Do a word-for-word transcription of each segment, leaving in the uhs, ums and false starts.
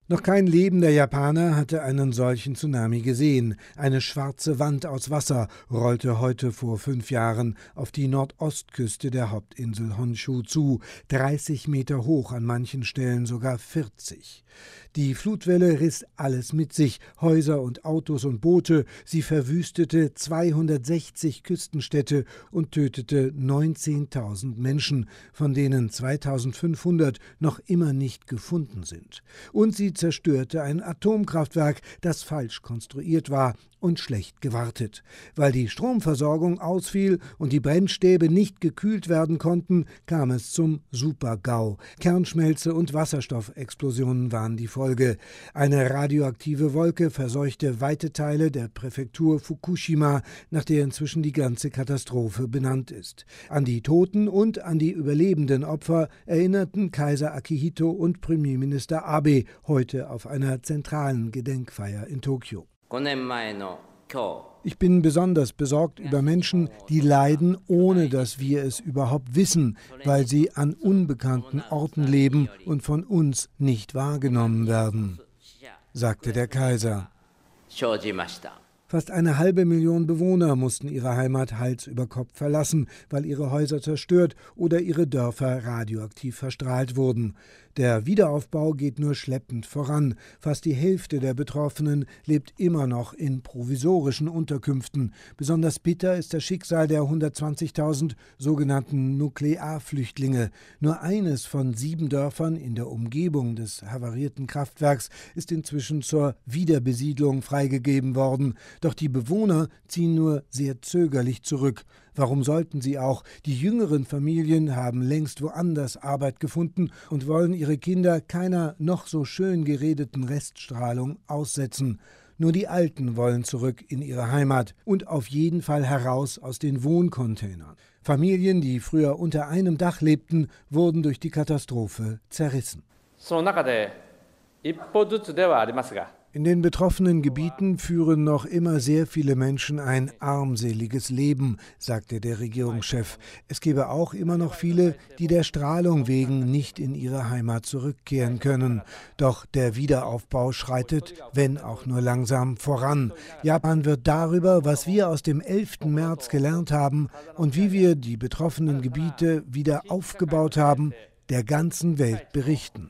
Noch kein lebender Japaner hatte einen solchen Tsunami gesehen. Eine schwarze Wand aus Wasser rollte heute vor fünf Jahren auf die Nordostküste der Hauptinsel Honshu zu, dreißig Meter hoch, an manchen Stellen sogar vierzig. Die Flutwelle riss alles mit sich, Häuser und Autos und Boote. Sie verwüstete zweihundertsechzig Küstenstädte und tötete neunzehntausend Menschen, von denen zweitausendfünfhundert noch immer nicht gefunden sind. Und sie zerstörte ein Atomkraftwerk, das falsch konstruiert war und schlecht gewartet. Weil die Stromversorgung ausfiel und die Brennstäbe nicht gekühlt werden konnten, kam es zum Super-GAU. Kernschmelze und Wasserstoffexplosionen waren die Folge. Eine radioaktive Wolke verseuchte weite Teile der Präfektur Fukushima, nach der inzwischen die ganze Katastrophe benannt ist. An die Toten und an die überlebenden Opfer erinnerten Kaiser Akihito und Premierminister Abe heute auf einer zentralen Gedenkfeier in Tokio. Ich bin besonders besorgt über Menschen, die leiden, ohne dass wir es überhaupt wissen, weil sie an unbekannten Orten leben und von uns nicht wahrgenommen werden, sagte der Kaiser. Fast eine halbe Million Bewohner mussten ihre Heimat Hals über Kopf verlassen, weil ihre Häuser zerstört oder ihre Dörfer radioaktiv verstrahlt wurden. Der Wiederaufbau geht nur schleppend voran. Fast die Hälfte der Betroffenen lebt immer noch in provisorischen Unterkünften. Besonders bitter ist das Schicksal der hundertzwanzigtausend sogenannten Nuklearflüchtlinge. Nur eines von sieben Dörfern in der Umgebung des havarierten Kraftwerks ist inzwischen zur Wiederbesiedlung freigegeben worden. Doch die Bewohner ziehen nur sehr zögerlich zurück. Warum sollten sie auch? Die jüngeren Familien haben längst woanders Arbeit gefunden und wollen ihre Kinder keiner noch so schön geredeten Reststrahlung aussetzen. Nur die Alten wollen zurück in ihre Heimat und auf jeden Fall heraus aus den Wohncontainern. Familien, die früher unter einem Dach lebten, wurden durch die Katastrophe zerrissen. In den betroffenen Gebieten führen noch immer sehr viele Menschen ein armseliges Leben, sagte der Regierungschef. Es gebe auch immer noch viele, die der Strahlung wegen nicht in ihre Heimat zurückkehren können. Doch der Wiederaufbau schreitet, wenn auch nur langsam, voran. Japan wird darüber, was wir aus dem elften März gelernt haben und wie wir die betroffenen Gebiete wieder aufgebaut haben, der ganzen Welt berichten.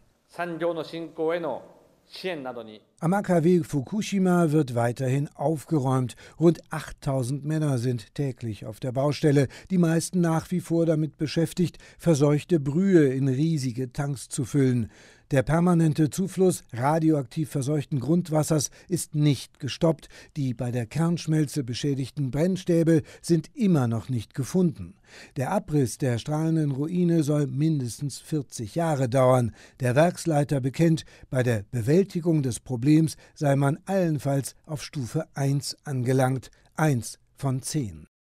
Am A K W Fukushima wird weiterhin aufgeräumt. Rund achttausend Männer sind täglich auf der Baustelle, die meisten nach wie vor damit beschäftigt, verseuchte Brühe in riesige Tanks zu füllen. Der permanente Zufluss radioaktiv verseuchten Grundwassers ist nicht gestoppt. Die bei der Kernschmelze beschädigten Brennstäbe sind immer noch nicht gefunden. Der Abriss der strahlenden Ruine soll mindestens vierzig Jahre dauern. Der Werksleiter bekennt, bei der Bewältigung des Problems sei man allenfalls auf Stufe eins angelangt, eins von zehn.